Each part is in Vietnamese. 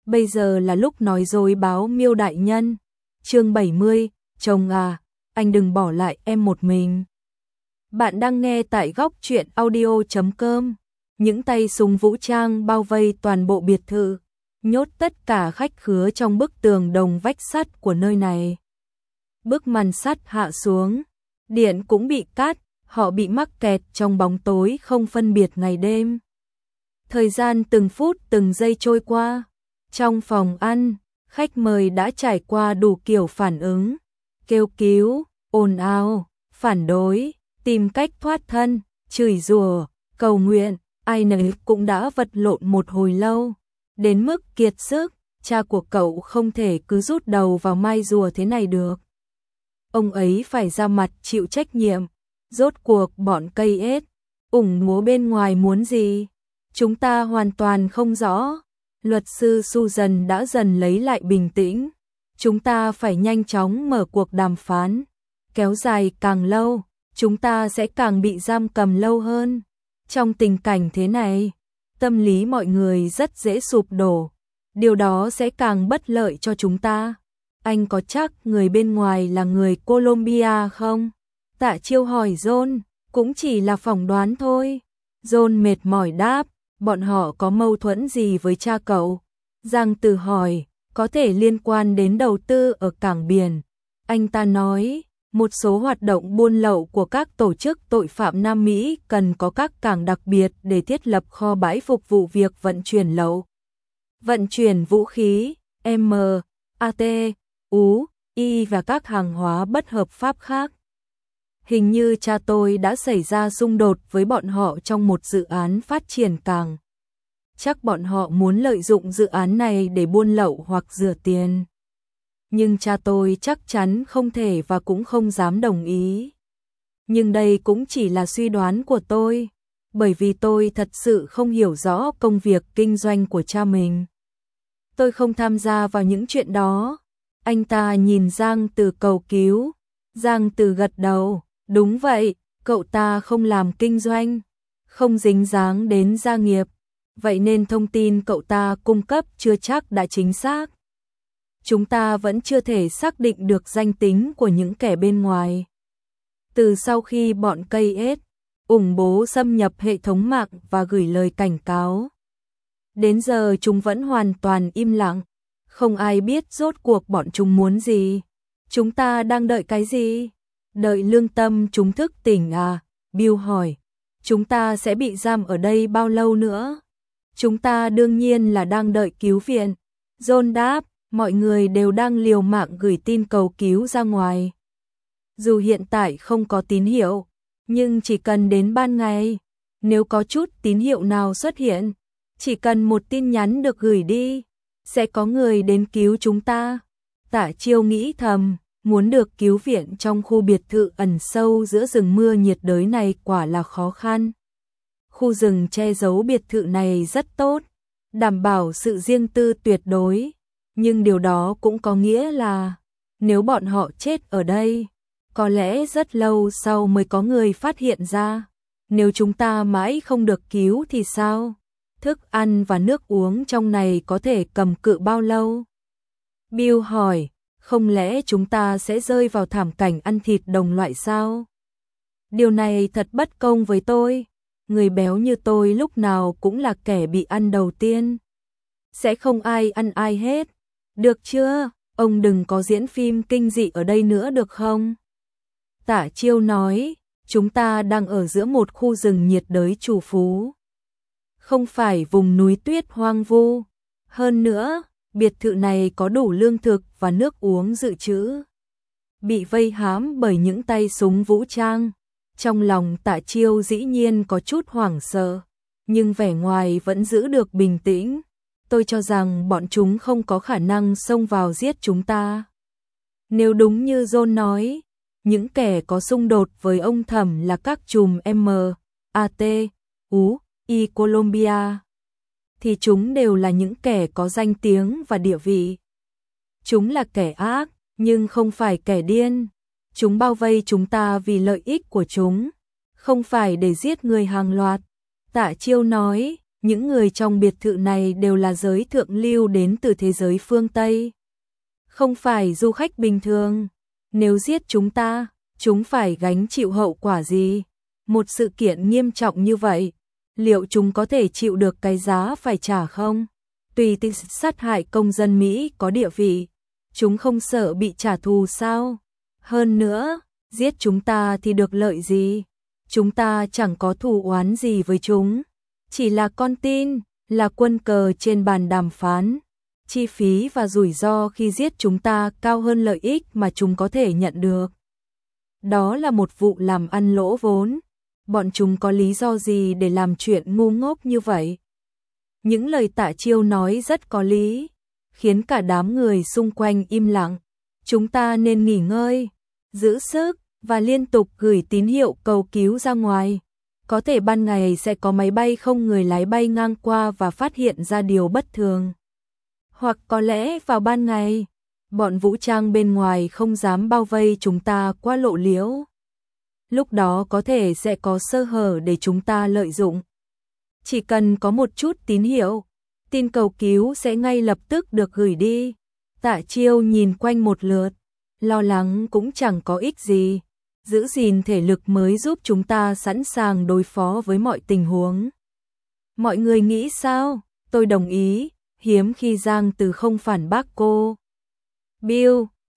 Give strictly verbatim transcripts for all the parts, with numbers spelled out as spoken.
bây giờ là lúc nói dối báo Miêu đại nhân. Chương bảy mươi, chồng à, anh đừng bỏ lại em một mình. Bạn đang nghe tại góc truyện audio chấm com. Những tay súng vũ trang bao vây toàn bộ biệt thự, nhốt tất cả khách khứa trong bức tường đồng vách sắt của nơi này. Bức màn sắt hạ xuống, điện cũng bị cắt, họ bị mắc kẹt trong bóng tối không phân biệt ngày đêm. Thời gian từng phút từng giây trôi qua. Trong phòng ăn, khách mời đã trải qua đủ kiểu phản ứng, kêu cứu, ồn ào, phản đối, tìm cách thoát thân, chửi rủa, cầu nguyện, ai nấy cũng đã vật lộn một hồi lâu, đến mức kiệt sức, cha của cậu không thể cứ rút đầu vào mai rùa thế này được. Ông ấy phải ra mặt chịu trách nhiệm, rốt cuộc bọn cây ết, ủng múa bên ngoài muốn gì? Chúng ta hoàn toàn không rõ. Luật sư Susan đã dần lấy lại bình tĩnh. Chúng ta phải nhanh chóng mở cuộc đàm phán. Kéo dài càng lâu, chúng ta sẽ càng bị giam cầm lâu hơn. Trong tình cảnh thế này, tâm lý mọi người rất dễ sụp đổ. Điều đó sẽ càng bất lợi cho chúng ta. Anh có chắc người bên ngoài là người Colombia không? Tạ Chiêu hỏi John, cũng chỉ là phỏng đoán thôi. John mệt mỏi đáp, bọn họ có mâu thuẫn gì với cha cậu? Giang Từ hỏi, có thể liên quan đến đầu tư ở cảng biển. Anh ta nói, một số hoạt động buôn lậu của các tổ chức tội phạm Nam Mỹ cần có các cảng đặc biệt để thiết lập kho bãi phục vụ việc vận chuyển lậu, vận chuyển vũ khí, M, A T, U, I và các hàng hóa bất hợp pháp khác. Hình như cha tôi đã xảy ra xung đột với bọn họ trong một dự án phát triển cảng. Chắc bọn họ muốn lợi dụng dự án này để buôn lậu hoặc rửa tiền. Nhưng cha tôi chắc chắn không thể và cũng không dám đồng ý. Nhưng đây cũng chỉ là suy đoán của tôi, bởi vì tôi thật sự không hiểu rõ công việc kinh doanh của cha mình. Tôi không tham gia vào những chuyện đó. Anh ta nhìn Giang Từ cầu cứu. Giang Từ gật đầu, đúng vậy, cậu ta không làm kinh doanh, không dính dáng đến gia nghiệp, vậy nên thông tin cậu ta cung cấp chưa chắc đã chính xác. Chúng ta vẫn chưa thể xác định được danh tính của những kẻ bên ngoài. Từ sau khi bọn cây ết ủng bố xâm nhập hệ thống mạng và gửi lời cảnh cáo, đến giờ chúng vẫn hoàn toàn im lặng, không ai biết rốt cuộc bọn chúng muốn gì. Chúng ta đang đợi cái gì? Đợi lương tâm chúng thức tỉnh à? Bill hỏi. Chúng ta sẽ bị giam ở đây bao lâu nữa? Chúng ta đương nhiên là đang đợi cứu viện. John đáp, mọi người đều đang liều mạng gửi tin cầu cứu ra ngoài. Dù hiện tại không có tín hiệu, nhưng chỉ cần đến ban ngày, nếu có chút tín hiệu nào xuất hiện, chỉ cần một tin nhắn được gửi đi, sẽ có người đến cứu chúng ta. Tạ Chiêu nghĩ thầm, muốn được cứu viện trong khu biệt thự ẩn sâu giữa rừng mưa nhiệt đới này quả là khó khăn. Khu rừng che giấu biệt thự này rất tốt, đảm bảo sự riêng tư tuyệt đối, nhưng điều đó cũng có nghĩa là nếu bọn họ chết ở đây, có lẽ rất lâu sau mới có người phát hiện ra. Nếu chúng ta mãi không được cứu thì sao? Thức ăn và nước uống trong này có thể cầm cự bao lâu? Bill hỏi, không lẽ chúng ta sẽ rơi vào thảm cảnh ăn thịt đồng loại sao? Điều này thật bất công với tôi. Người béo như tôi lúc nào cũng là kẻ bị ăn đầu tiên. Sẽ không ai ăn ai hết. Được chưa? Ông đừng có diễn phim kinh dị ở đây nữa được không? Tạ Chiêu nói, chúng ta đang ở giữa một khu rừng nhiệt đới trù phú. Không phải vùng núi tuyết hoang vu. Hơn nữa, biệt thự này có đủ lương thực và nước uống dự trữ. Bị vây hãm bởi những tay súng vũ trang. Trong lòng Tạ Chiêu dĩ nhiên có chút hoảng sợ, nhưng vẻ ngoài vẫn giữ được bình tĩnh. Tôi cho rằng bọn chúng không có khả năng xông vào giết chúng ta. Nếu đúng như John nói, những kẻ có xung đột với ông Thẩm là các chùm M, A T, U, I Colombia, thì chúng đều là những kẻ có danh tiếng và địa vị. Chúng là kẻ ác, nhưng không phải kẻ điên. Chúng bao vây chúng ta vì lợi ích của chúng, không phải để giết người hàng loạt. Tạ Chiêu nói, những người trong biệt thự này đều là giới thượng lưu đến từ thế giới phương Tây. Không phải du khách bình thường. Nếu giết chúng ta, chúng phải gánh chịu hậu quả gì? Một sự kiện nghiêm trọng như vậy, liệu chúng có thể chịu được cái giá phải trả không? Tùy tiện sát hại công dân Mỹ có địa vị, chúng không sợ bị trả thù sao? Hơn nữa, giết chúng ta thì được lợi gì? Chúng ta chẳng có thù oán gì với chúng, chỉ là con tin, là quân cờ trên bàn đàm phán. Chi phí và rủi ro khi giết chúng ta cao hơn lợi ích mà chúng có thể nhận được. Đó là một vụ làm ăn lỗ vốn. Bọn chúng có lý do gì để làm chuyện ngu ngốc như vậy? Những lời Tạ Chiêu nói rất có lý, khiến cả đám người xung quanh im lặng. Chúng ta nên nghỉ ngơi, giữ sức và liên tục gửi tín hiệu cầu cứu ra ngoài. Có thể ban ngày sẽ có máy bay không người lái bay ngang qua và phát hiện ra điều bất thường. Hoặc có lẽ vào ban ngày, bọn vũ trang bên ngoài không dám bao vây chúng ta quá lộ liễu. Lúc đó có thể sẽ có sơ hở để chúng ta lợi dụng. Chỉ cần có một chút tín hiệu, tin cầu cứu sẽ ngay lập tức được gửi đi. Tạ Chiêu nhìn quanh một lượt, lo lắng cũng chẳng có ích gì. Giữ gìn thể lực mới giúp chúng ta sẵn sàng đối phó với mọi tình huống. Mọi người nghĩ sao? Tôi đồng ý, hiếm khi Giang Từ không phản bác cô. Bill,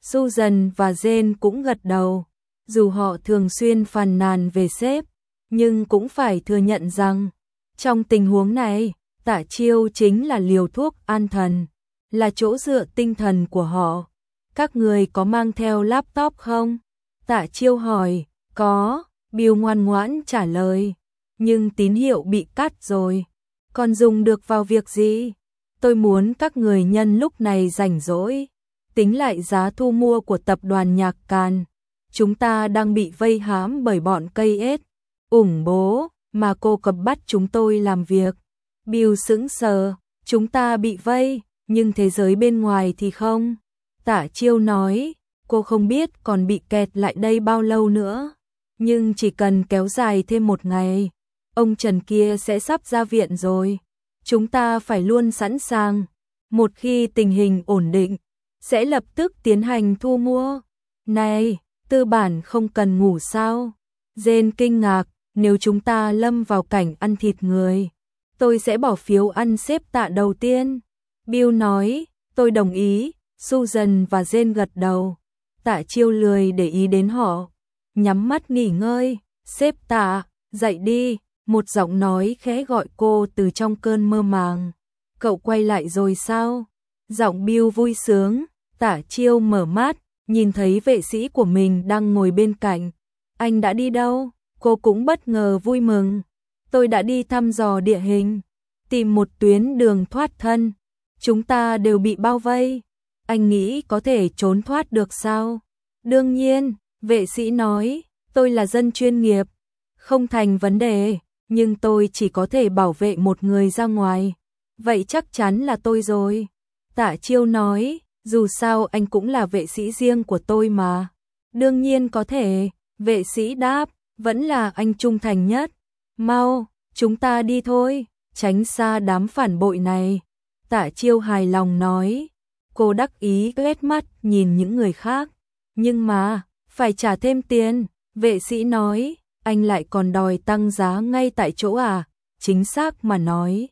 Susan và Jane cũng gật đầu. Dù họ thường xuyên phàn nàn về sếp, nhưng cũng phải thừa nhận rằng, trong tình huống này, Tạ Chiêu chính là liều thuốc an thần, là chỗ dựa tinh thần của họ. Các người có mang theo laptop không? Tạ Chiêu hỏi. Có, Bill ngoan ngoãn trả lời. Nhưng tín hiệu bị cắt rồi. Còn dùng được vào việc gì? Tôi muốn các người nhân lúc này rảnh rỗi, tính lại giá thu mua của tập đoàn Nhạc Càn. Chúng ta đang bị vây hãm bởi bọn cây ết, ủng bố, mà cô cập bắt chúng tôi làm việc. Bill sững sờ, chúng ta bị vây, nhưng thế giới bên ngoài thì không. Tạ Chiêu nói, cô không biết còn bị kẹt lại đây bao lâu nữa. Nhưng chỉ cần kéo dài thêm một ngày, ông Trần kia sẽ sắp ra viện rồi. Chúng ta phải luôn sẵn sàng. Một khi tình hình ổn định, sẽ lập tức tiến hành thu mua. Này, tư bản không cần ngủ sao? Jane kinh ngạc, nếu chúng ta lâm vào cảnh ăn thịt người, tôi sẽ bỏ phiếu ăn xếp Tạ đầu tiên. Bill nói, tôi đồng ý. Susan và Jane gật đầu. Tạ Chiêu lười để ý đến họ, nhắm mắt nghỉ ngơi. Xếp Tạ, dậy đi. Một giọng nói khẽ gọi cô từ trong cơn mơ màng. Cậu quay lại rồi sao? Giọng Bill vui sướng. Tạ Chiêu mở mắt, nhìn thấy vệ sĩ của mình đang ngồi bên cạnh. Anh đã đi đâu? Cô cũng bất ngờ vui mừng. Tôi đã đi thăm dò địa hình, tìm một tuyến đường thoát thân. Chúng ta đều bị bao vây. Anh nghĩ có thể trốn thoát được sao? Đương nhiên, vệ sĩ nói, tôi là dân chuyên nghiệp. Không thành vấn đề, nhưng tôi chỉ có thể bảo vệ một người ra ngoài. Vậy chắc chắn là tôi rồi. Tạ Chiêu nói, dù sao anh cũng là vệ sĩ riêng của tôi mà. Đương nhiên có thể, vệ sĩ đáp, vẫn là anh trung thành nhất. Mau, chúng ta đi thôi, tránh xa đám phản bội này. Tạ Chiêu hài lòng nói. Cô đắc ý ghét mắt nhìn những người khác. Nhưng mà, phải trả thêm tiền. Vệ sĩ nói, anh lại còn đòi tăng giá ngay tại chỗ à? Chính xác mà nói,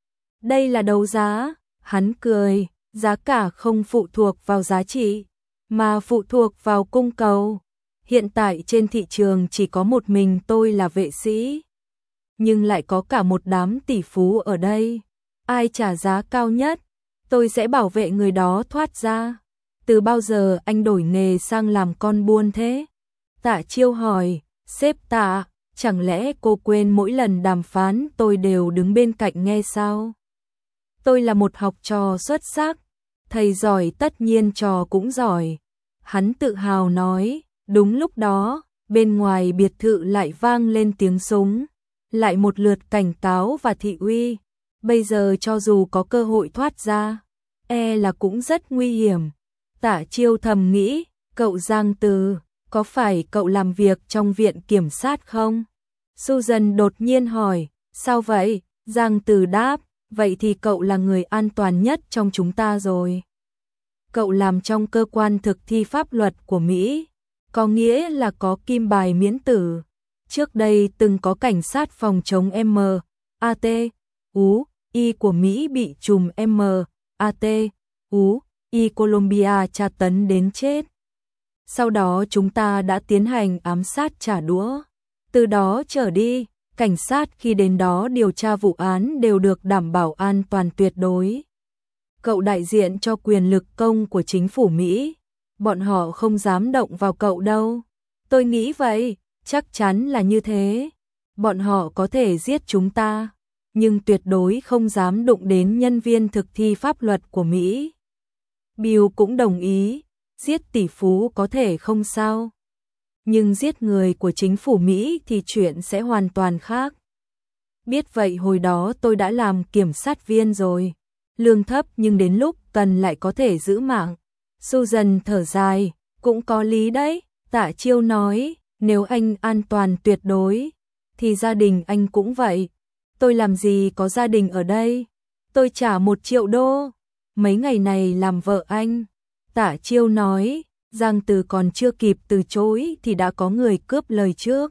đây là đấu giá. Hắn cười, giá cả không phụ thuộc vào giá trị, mà phụ thuộc vào cung cầu. Hiện tại trên thị trường chỉ có một mình tôi là vệ sĩ, nhưng lại có cả một đám tỷ phú ở đây. Ai trả giá cao nhất, tôi sẽ bảo vệ người đó thoát ra. Từ bao giờ anh đổi nghề sang làm con buôn thế? Tạ Chiêu hỏi. Sếp Tạ, chẳng lẽ cô quên mỗi lần đàm phán tôi đều đứng bên cạnh nghe sao? Tôi là một học trò xuất sắc. Thầy giỏi tất nhiên trò cũng giỏi. Hắn tự hào nói. Đúng lúc đó, bên ngoài biệt thự lại vang lên tiếng súng. Lại một lượt cảnh cáo và thị uy. Bây giờ cho dù có cơ hội thoát ra, e là cũng rất nguy hiểm. Tạ Chiêu thầm nghĩ, cậu Giang Từ, có phải cậu làm việc trong viện kiểm sát không? Susan đột nhiên hỏi, sao vậy? Giang Từ đáp, vậy thì cậu là người an toàn nhất trong chúng ta rồi. Cậu làm trong cơ quan thực thi pháp luật của Mỹ, có nghĩa là có kim bài miễn tử. Trước đây từng có cảnh sát phòng chống M A T U I của Mỹ bị trùm M A T U I Colombia tra tấn đến chết. Sau đó chúng ta đã tiến hành ám sát trả đũa. Từ đó trở đi, cảnh sát khi đến đó điều tra vụ án đều được đảm bảo an toàn tuyệt đối. Cậu đại diện cho quyền lực công của chính phủ Mỹ, bọn họ không dám động vào cậu đâu. Tôi nghĩ vậy, chắc chắn là như thế. Bọn họ có thể giết chúng ta, nhưng tuyệt đối không dám đụng đến nhân viên thực thi pháp luật của Mỹ. Bill cũng đồng ý, giết tỷ phú có thể không sao. Nhưng giết người của chính phủ Mỹ thì chuyện sẽ hoàn toàn khác. Biết vậy hồi đó tôi đã làm kiểm sát viên rồi. Lương thấp nhưng đến lúc cần lại có thể giữ mạng. Susan thở dài, cũng có lý đấy. Tạ Chiêu nói, nếu anh an toàn tuyệt đối, thì gia đình anh cũng vậy. Tôi làm gì có gia đình ở đây. Tôi trả một triệu đô. Mấy ngày này làm vợ anh. Tạ Chiêu nói, Giang Từ còn chưa kịp từ chối thì đã có người cướp lời trước.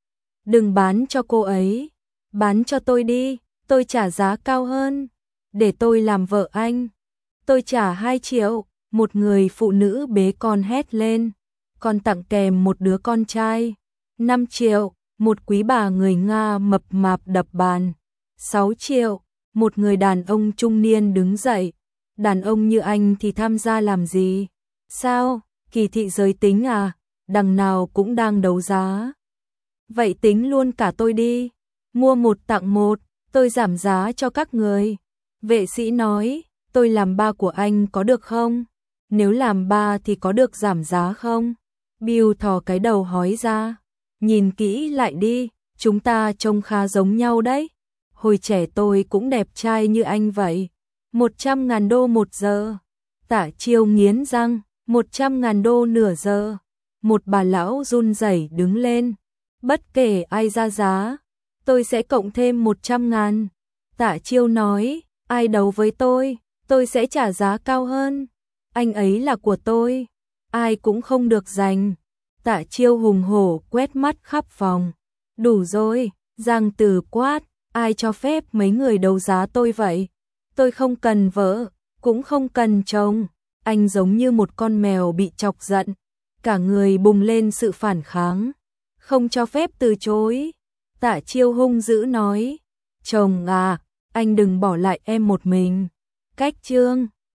Đừng bán cho cô ấy. Bán cho tôi đi, tôi trả giá cao hơn. Để tôi làm vợ anh. Tôi trả hai triệu. Một người phụ nữ bế con hét lên. Còn tặng kèm một đứa con trai. Năm triệu. Một quý bà người Nga mập mạp đập bàn. Sáu triệu. Một người đàn ông trung niên đứng dậy. Đàn ông như anh thì tham gia làm gì? Sao? Kỳ thị giới tính à? Đằng nào cũng đang đấu giá. Vậy tính luôn cả tôi đi. Mua một tặng một. Tôi giảm giá cho các người. Vệ sĩ nói, tôi làm ba của anh có được không? Nếu làm ba thì có được giảm giá không? Bill thò cái đầu hói ra. Nhìn kỹ lại đi, chúng ta trông khá giống nhau đấy. Hồi trẻ tôi cũng đẹp trai như anh vậy. Một trăm ngàn đô một giờ. Tạ Chiêu nghiến răng, một trăm ngàn đô nửa giờ. Một bà lão run rẩy đứng lên. Bất kể ai ra giá, tôi sẽ cộng thêm một trăm ngàn. Tạ Chiêu nói, ai đấu với tôi, tôi sẽ trả giá cao hơn. Anh ấy là của tôi, ai cũng không được giành. Tạ Chiêu hùng hổ quét mắt khắp phòng. Đủ rồi, Giang Từ quát, ai cho phép mấy người đấu giá tôi vậy? Tôi không cần vợ, cũng không cần chồng. Anh giống như một con mèo bị chọc giận. Cả người bùng lên sự phản kháng. Không cho phép từ chối. Tạ Chiêu hung dữ nói, chồng à, anh đừng bỏ lại em một mình. Cách chương